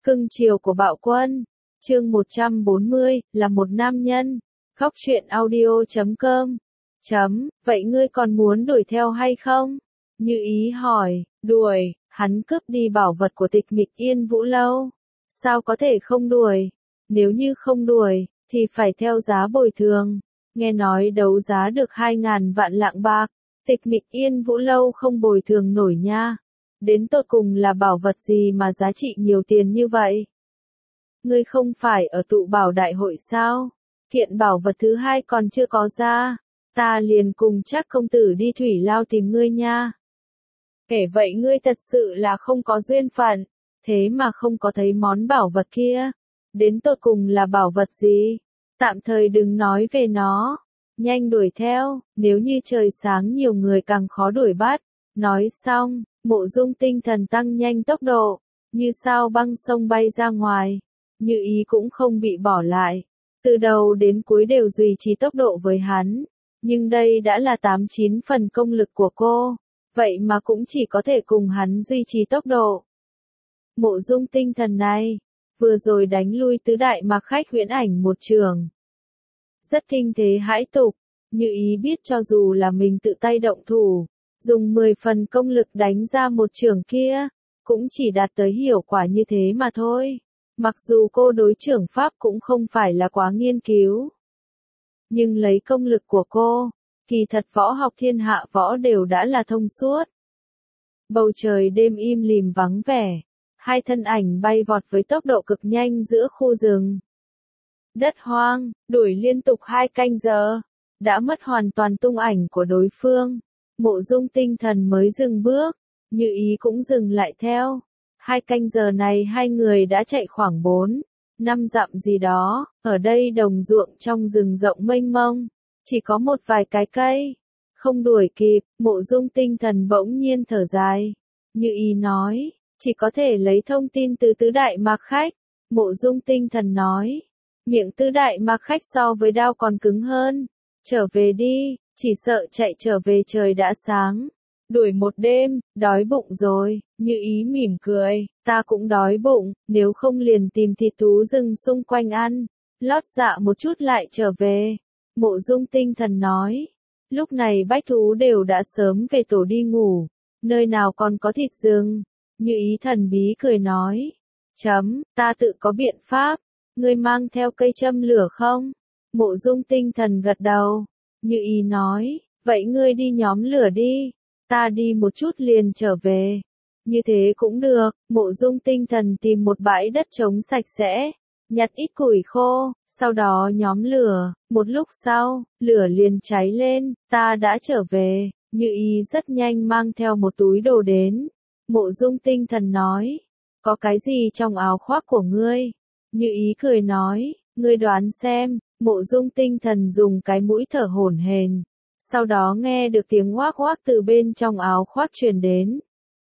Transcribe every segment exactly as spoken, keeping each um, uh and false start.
Cưng chiều của Bạo Quân. Chương một trăm bốn mươi, là một nam nhân. Góc truyện audio chấm com. Chấm, vậy ngươi còn muốn đuổi theo hay không? Như Ý hỏi, đuổi, hắn cướp đi bảo vật của Tịch Mịch Yên Vũ Lâu. Sao có thể không đuổi? Nếu như không đuổi, thì phải theo giá bồi thường. Nghe nói đấu giá được hai ngàn vạn lạng bạc. Tịch Mịch Yên Vũ Lâu không bồi thường nổi nha. Đến tột cùng là bảo vật gì mà giá trị nhiều tiền như vậy? Ngươi không phải ở tụ bảo đại hội sao? Kiện bảo vật thứ hai còn chưa có ra. Ta liền cùng Trác công tử đi thủy lao tìm ngươi nha. Kể vậy ngươi thật sự là không có duyên phận, thế mà không có thấy món bảo vật kia. Đến tột cùng là bảo vật gì? Tạm thời đừng nói về nó. Nhanh đuổi theo, nếu như trời sáng nhiều người càng khó đuổi bắt. Nói xong, Mộ Dung tinh thần tăng nhanh tốc độ, như sao băng sông bay ra ngoài. Như Ý cũng không bị bỏ lại. Từ đầu đến cuối đều duy trì tốc độ với hắn. Nhưng đây đã là tám chín phần công lực của cô. Vậy mà cũng chỉ có thể cùng hắn duy trì tốc độ. Mộ Dung tinh thần này, vừa rồi đánh lui tứ đại mạc khách huyễn ảnh một trường. Rất kinh thế hãi tục, Như Ý biết cho dù là mình tự tay động thủ, dùng mười phần công lực đánh ra một trường kia, cũng chỉ đạt tới hiệu quả như thế mà thôi. Mặc dù cô đối trưởng pháp cũng không phải là quá nghiên cứu. Nhưng lấy công lực của cô, kỳ thật võ học thiên hạ võ đều đã là thông suốt. Bầu trời đêm im lìm vắng vẻ, hai thân ảnh bay vọt với tốc độ cực nhanh giữa khu rừng. Đất hoang, đuổi liên tục hai canh giờ, đã mất hoàn toàn tung ảnh của đối phương. Mộ Dung tinh thần mới dừng bước, Như Ý cũng dừng lại theo. Hai canh giờ này hai người đã chạy khoảng bốn, năm dặm gì đó, ở đây đồng ruộng trong rừng rộng mênh mông, chỉ có một vài cái cây, không đuổi kịp. Mộ Dung tinh thần bỗng nhiên thở dài. Như Ý nói, chỉ có thể lấy thông tin từ tứ đại mạc khách. Mộ Dung tinh thần nói, miệng tứ đại mạc khách so với đao còn cứng hơn. Trở về đi, chỉ sợ chạy trở về trời đã sáng. Đuổi một đêm, đói bụng rồi. Như Ý mỉm cười, ta cũng đói bụng, nếu không liền tìm thịt thú rừng xung quanh ăn, lót dạ một chút lại trở về. Mộ Dung tinh thần nói, lúc này bách thú đều đã sớm về tổ đi ngủ, nơi nào còn có thịt rừng. Như Ý thần bí cười nói, chấm, ta tự có biện pháp, ngươi mang theo cây châm lửa không? Mộ Dung tinh thần gật đầu. Như Ý nói, vậy ngươi đi nhóm lửa đi, ta đi một chút liền trở về. Như thế cũng được. Mộ Dung tinh thần tìm một bãi đất trống sạch sẽ, nhặt ít củi khô, sau đó nhóm lửa. Một lúc sau, lửa liền cháy lên, ta đã trở về. Như Ý rất nhanh mang theo một túi đồ đến. Mộ Dung tinh thần nói, có cái gì trong áo khoác của ngươi? Như Ý cười nói, ngươi đoán xem. Mộ Dung tinh thần dùng cái mũi thở hổn hển, sau đó nghe được tiếng oác oác từ bên trong áo khoác truyền đến.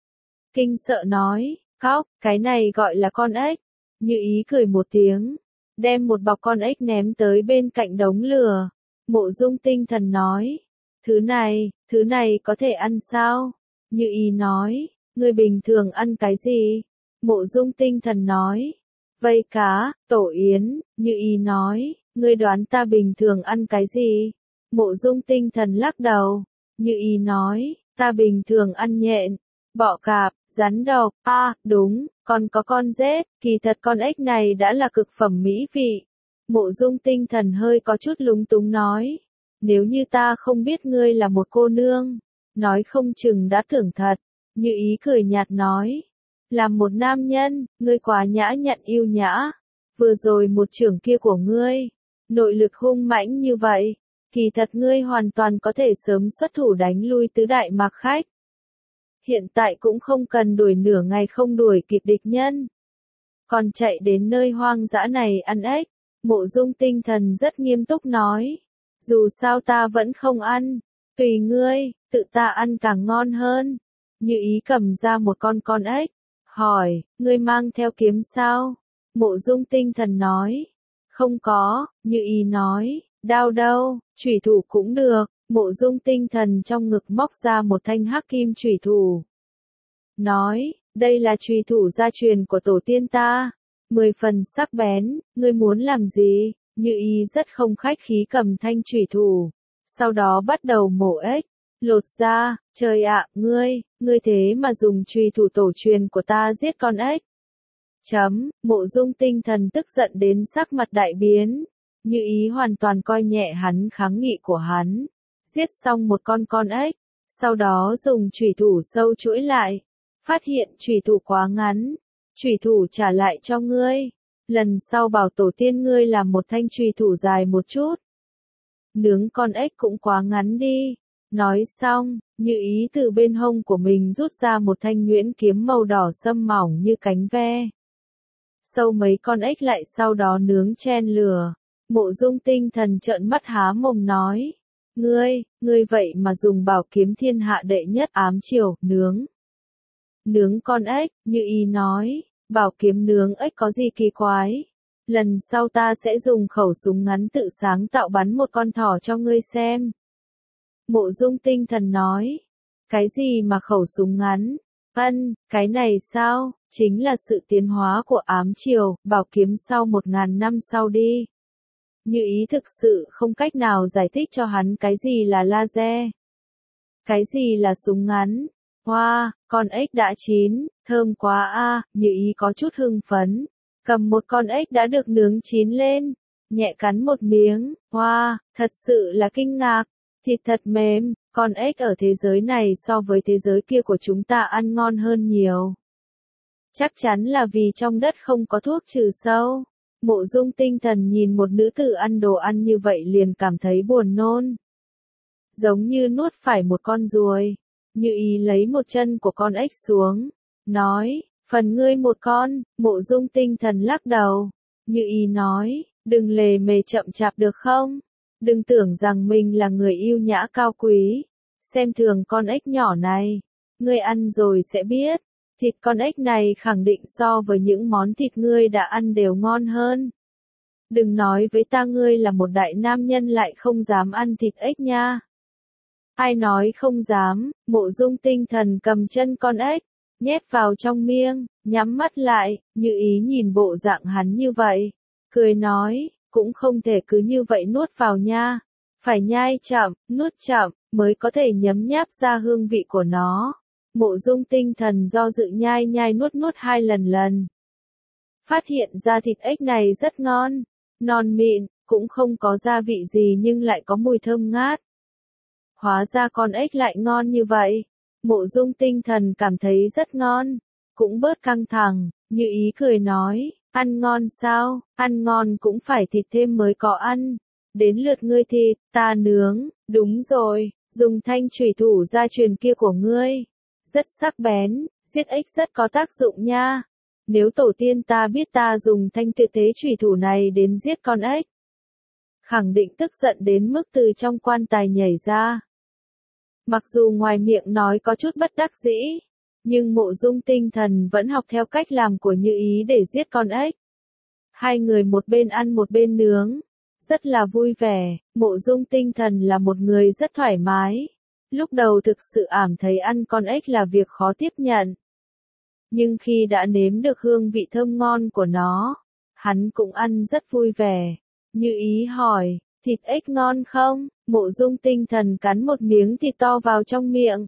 Kinh sợ nói, cóc, cái này gọi là con ếch. Như Ý cười một tiếng, đem một bọc con ếch ném tới bên cạnh đống lửa. Mộ Dung tinh thần nói, thứ này, thứ này có thể ăn sao? Như Ý nói, ngươi bình thường ăn cái gì? Mộ Dung tinh thần nói, vây cá, tổ yến. Như Ý nói, ngươi đoán ta bình thường ăn cái gì? Mộ Dung tinh thần lắc đầu. Như Ý nói, ta bình thường ăn nhện, bọ cạp, rắn độc. A, à, đúng, còn có con rết. Kỳ thật con ếch này đã là cực phẩm mỹ vị. Mộ Dung tinh thần hơi có chút lúng túng nói, nếu như ta không biết ngươi là một cô nương, nói không chừng đã tưởng thật. Như Ý cười nhạt nói, làm một nam nhân, ngươi quá nhã nhặn yêu nhã. Vừa rồi một chưởng kia của ngươi, nội lực hung mãnh như vậy, kỳ thật ngươi hoàn toàn có thể sớm xuất thủ đánh lui tứ đại mạc khách. Hiện tại cũng không cần đuổi nửa ngày không đuổi kịp địch nhân, còn chạy đến nơi hoang dã này ăn ếch. Mộ Dung tinh thần rất nghiêm túc nói, dù sao ta vẫn không ăn, tùy ngươi, tự ta ăn càng ngon hơn. Như Ý cầm ra một con con ếch, hỏi, ngươi mang theo kiếm sao? Mộ Dung tinh thần nói, không có. Như Ý nói, đao đâu, chủy thủ cũng được. Mộ Dung tinh thần trong ngực móc ra một thanh hắc kim chủy thủ. Nói, đây là chủy thủ gia truyền của tổ tiên ta. Mười phần sắc bén, ngươi muốn làm gì? Như ý rất không khách khí cầm thanh chủy thủ. Sau đó bắt đầu mổ ếch. Lột ra, trời ạ, ngươi, ngươi thế mà dùng chùy thủ tổ truyền của ta giết con ếch. Chấm, Mộ Dung Tinh Thần tức giận đến sắc mặt đại biến. Như ý hoàn toàn coi nhẹ hắn kháng nghị của hắn. Giết xong một con con ếch, sau đó dùng chùy thủ sâu chuỗi lại. Phát hiện chùy thủ quá ngắn, chùy thủ trả lại cho ngươi. Lần sau bảo tổ tiên ngươi làm một thanh chùy thủ dài một chút. Nướng con ếch cũng quá ngắn đi. Nói xong, Như ý từ bên hông của mình rút ra một thanh nhuyễn kiếm màu đỏ sẫm mỏng như cánh ve. Sâu mấy con ếch lại sau đó nướng chen lửa. Mộ Dung Tinh Thần trợn mắt há mồm nói. Ngươi, ngươi vậy mà dùng bảo kiếm thiên hạ đệ nhất ám chiều, nướng. Nướng con ếch, Như ý nói, bảo kiếm nướng ếch có gì kỳ quái. Lần sau ta sẽ dùng khẩu súng ngắn tự sáng tạo bắn một con thỏ cho ngươi xem. Mộ Dung Tinh Thần nói, cái gì mà khẩu súng ngắn? Ân, cái này sao? Chính là sự tiến hóa của ám chiều, bảo kiếm sau một ngàn năm sau đi. Như ý thực sự không cách nào giải thích cho hắn cái gì là laser. Cái gì là súng ngắn? Hoa, wow, con ếch đã chín, thơm quá a, à, Như ý có chút hưng phấn. Cầm một con ếch đã được nướng chín lên, nhẹ cắn một miếng, hoa, wow, thật sự là kinh ngạc. Thịt thật mềm, con ếch ở thế giới này so với thế giới kia của chúng ta ăn ngon hơn nhiều. Chắc chắn là vì trong đất không có thuốc trừ sâu. Mộ Dung Tinh Thần nhìn một nữ tử ăn đồ ăn như vậy liền cảm thấy buồn nôn. Giống như nuốt phải một con ruồi. Như ý lấy một chân của con ếch xuống. Nói, phần ngươi một con, Mộ Dung Tinh Thần lắc đầu. Như ý nói, đừng lề mề chậm chạp được không? Đừng tưởng rằng mình là người yêu nhã cao quý. Xem thường con ếch nhỏ này. Ngươi ăn rồi sẽ biết. Thịt con ếch này khẳng định so với những món thịt ngươi đã ăn đều ngon hơn. Đừng nói với ta ngươi là một đại nam nhân lại không dám ăn thịt ếch nha. Ai nói không dám? Mộ Dung Tinh Thần cầm chân con ếch, nhét vào trong miệng, nhắm mắt lại, Như ý nhìn bộ dạng hắn như vậy. Cười nói, cũng không thể cứ như vậy nuốt vào nha. Phải nhai chậm, nuốt chậm, mới có thể nhấm nháp ra hương vị của nó. Mộ Dung Tinh Thần do dự nhai nhai nuốt nuốt hai lần lần. Phát hiện ra thịt ếch này rất ngon, non mịn, cũng không có gia vị gì nhưng lại có mùi thơm ngát. Hóa ra con ếch lại ngon như vậy. Mộ Dung Tinh Thần cảm thấy rất ngon, cũng bớt căng thẳng, Như ý cười nói, ăn ngon sao, ăn ngon cũng phải thịt thêm mới có ăn. Đến lượt ngươi thịt, ta nướng, đúng rồi, dùng thanh chủy thủ gia truyền kia của ngươi. Rất sắc bén, giết ếch rất có tác dụng nha. Nếu tổ tiên ta biết ta dùng thanh tuyệt thế chủy thủ này đến giết con ếch, khẳng định tức giận đến mức từ trong quan tài nhảy ra. Mặc dù ngoài miệng nói có chút bất đắc dĩ, nhưng Mộ Dung Tinh Thần vẫn học theo cách làm của Như ý để giết con ếch. Hai người một bên ăn một bên nướng, rất là vui vẻ. Mộ Dung Tinh Thần là một người rất thoải mái. Lúc đầu thực sự ảm thấy ăn con ếch là việc khó tiếp nhận. Nhưng khi đã nếm được hương vị thơm ngon của nó, hắn cũng ăn rất vui vẻ. Như ý hỏi, thịt ếch ngon không? Mộ Dung Tinh Thần cắn một miếng thịt to vào trong miệng.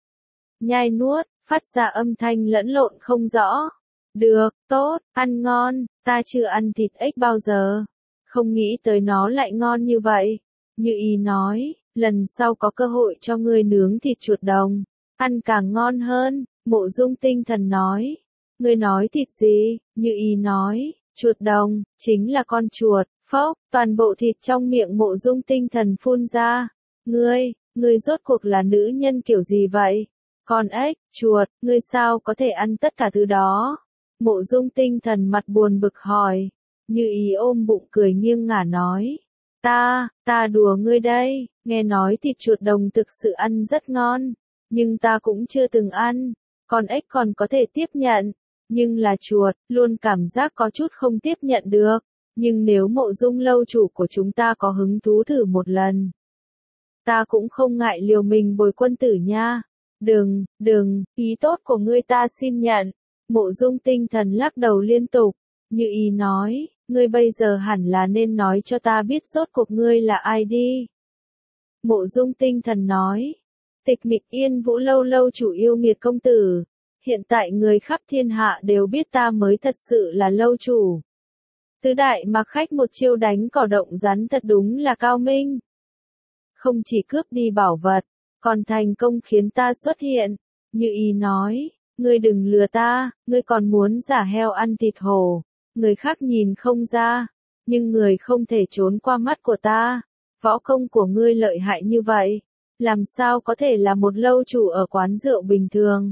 Nhai nuốt, phát ra âm thanh lẫn lộn không rõ. Được, tốt, ăn ngon, ta chưa ăn thịt ếch bao giờ. Không nghĩ tới nó lại ngon như vậy. Như ý nói, lần sau có cơ hội cho ngươi nướng thịt chuột đồng, ăn càng ngon hơn. Mộ Dung Tinh Thần nói, ngươi nói thịt gì? Như ý nói, chuột đồng, chính là con chuột. Phốc, toàn bộ thịt trong miệng Mộ Dung Tinh Thần phun ra. Ngươi, ngươi rốt cuộc là nữ nhân kiểu gì vậy? Con ếch, chuột, ngươi sao có thể ăn tất cả thứ đó? Mộ Dung Tinh Thần mặt buồn bực hỏi. Như ý ôm bụng cười nghiêng ngả nói. Ta, ta đùa ngươi đây, nghe nói thịt chuột đồng thực sự ăn rất ngon, nhưng ta cũng chưa từng ăn. Con ếch còn có thể tiếp nhận, nhưng là chuột, luôn cảm giác có chút không tiếp nhận được. Nhưng nếu Mộ Dung lâu chủ của chúng ta có hứng thú thử một lần, ta cũng không ngại liều mình bồi quân tử nha. Đừng, đừng, ý tốt của ngươi ta xin nhận. Mộ Dung Tinh Thần lắc đầu liên tục. Như ý nói, ngươi bây giờ hẳn là nên nói cho ta biết rốt cuộc ngươi là ai đi. Mộ Dung Tinh Thần nói, Tịch Mịch Yên Vũ lâu lâu chủ yêu nghiệt công tử, hiện tại người khắp thiên hạ đều biết ta mới thật sự là lâu chủ. Tứ đại mặc khách một chiêu đánh cỏ động rắn thật đúng là cao minh. Không chỉ cướp đi bảo vật, còn thành công khiến ta xuất hiện. Như ý nói, ngươi đừng lừa ta, ngươi còn muốn giả heo ăn thịt hổ. Người khác nhìn không ra, nhưng người không thể trốn qua mắt của ta. Võ công của ngươi lợi hại như vậy, làm sao có thể là một lâu chủ ở quán rượu bình thường.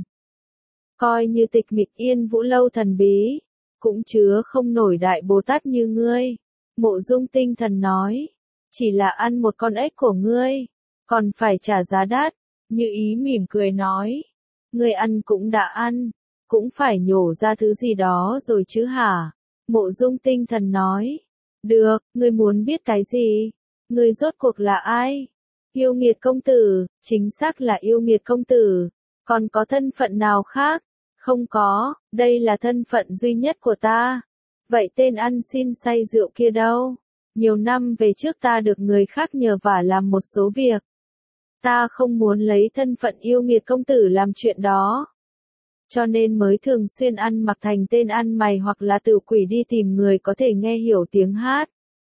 Coi như Tịch Mịch Yên Vũ lâu thần bí, cũng chứa không nổi đại Bồ Tát như ngươi. Mộ Dung Tinh Thần nói, chỉ là ăn một con ếch của ngươi, còn phải trả giá đắt. Như ý mỉm cười nói, ngươi ăn cũng đã ăn, cũng phải nhổ ra thứ gì đó rồi chứ hả? Mộ Dung Tinh Thần nói, được, ngươi muốn biết cái gì? Ngươi rốt cuộc là ai? Yêu nghiệt công tử, chính xác là yêu nghiệt công tử, còn có thân phận nào khác? Không có, đây là thân phận duy nhất của ta. Vậy tên ăn xin say rượu kia đâu? Nhiều năm về trước ta được người khác nhờ vả làm một số việc. Ta không muốn lấy thân phận yêu nghiệt công tử làm chuyện đó. Cho nên mới thường xuyên ăn mặc thành tên ăn mày hoặc là tử quỷ đi tìm người có thể nghe hiểu tiếng hát.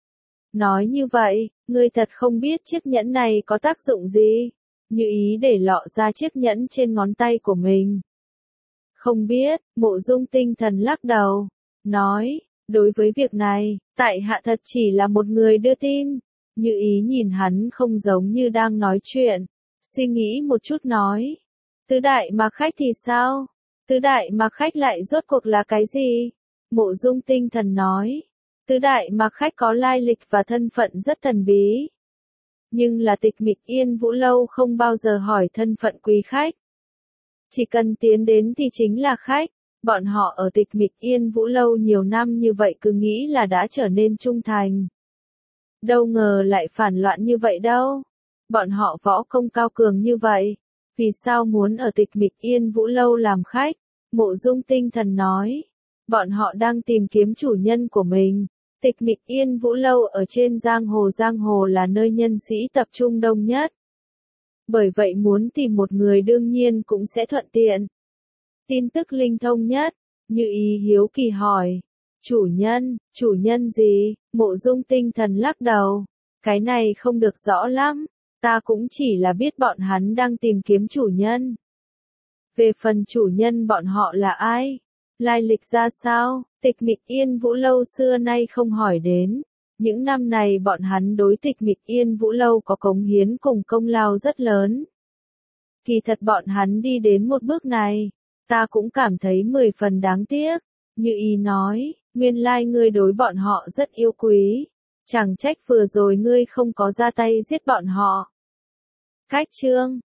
Nói như vậy, ngươi thật không biết chiếc nhẫn này có tác dụng gì? Như ý để lọ ra chiếc nhẫn trên ngón tay của mình. Không biết, Mộ Dung Tinh Thần lắc đầu, nói, đối với việc này, tại hạ thật chỉ là một người đưa tin. Như ý nhìn hắn không giống như đang nói chuyện, suy nghĩ một chút nói, tứ đại mặc khách thì sao? Tứ đại mặc khách lại rốt cuộc là cái gì? Mộ Dung Tinh Thần nói, tứ đại mặc khách có lai lịch và thân phận rất thần bí. Nhưng là Tịch Mịch Yên Vũ lâu không bao giờ hỏi thân phận quý khách. Chỉ cần tiến đến thì chính là khách. Bọn họ ở Tịch Mịch Yên Vũ lâu nhiều năm như vậy cứ nghĩ là đã trở nên trung thành. Đâu ngờ lại phản loạn như vậy đâu. Bọn họ võ công cao cường như vậy, vì sao muốn ở Tịch Mịch Yên Vũ lâu làm khách? Mộ Dung Tinh Thần nói, bọn họ đang tìm kiếm chủ nhân của mình. Tịch Mịch Yên Vũ lâu ở trên giang hồ giang hồ là nơi nhân sĩ tập trung đông nhất. Bởi vậy muốn tìm một người đương nhiên cũng sẽ thuận tiện. Tin tức linh thông nhất, Như ý hiếu kỳ hỏi, chủ nhân, chủ nhân gì? Mộ Dung Tinh Thần lắc đầu, cái này không được rõ lắm, ta cũng chỉ là biết bọn hắn đang tìm kiếm chủ nhân. Về phần chủ nhân bọn họ là ai? Lai lịch ra sao? Tịch Mịch Yên Vũ lâu xưa nay không hỏi đến. Những năm này bọn hắn đối Tịch Mịch Yên Vũ lâu có cống hiến cùng công lao rất lớn. Kỳ thật bọn hắn đi đến một bước này, ta cũng cảm thấy mười phần đáng tiếc. Như ý nói, nguyên lai ngươi đối bọn họ rất yêu quý. Chẳng trách vừa rồi ngươi không có ra tay giết bọn họ. Cách chương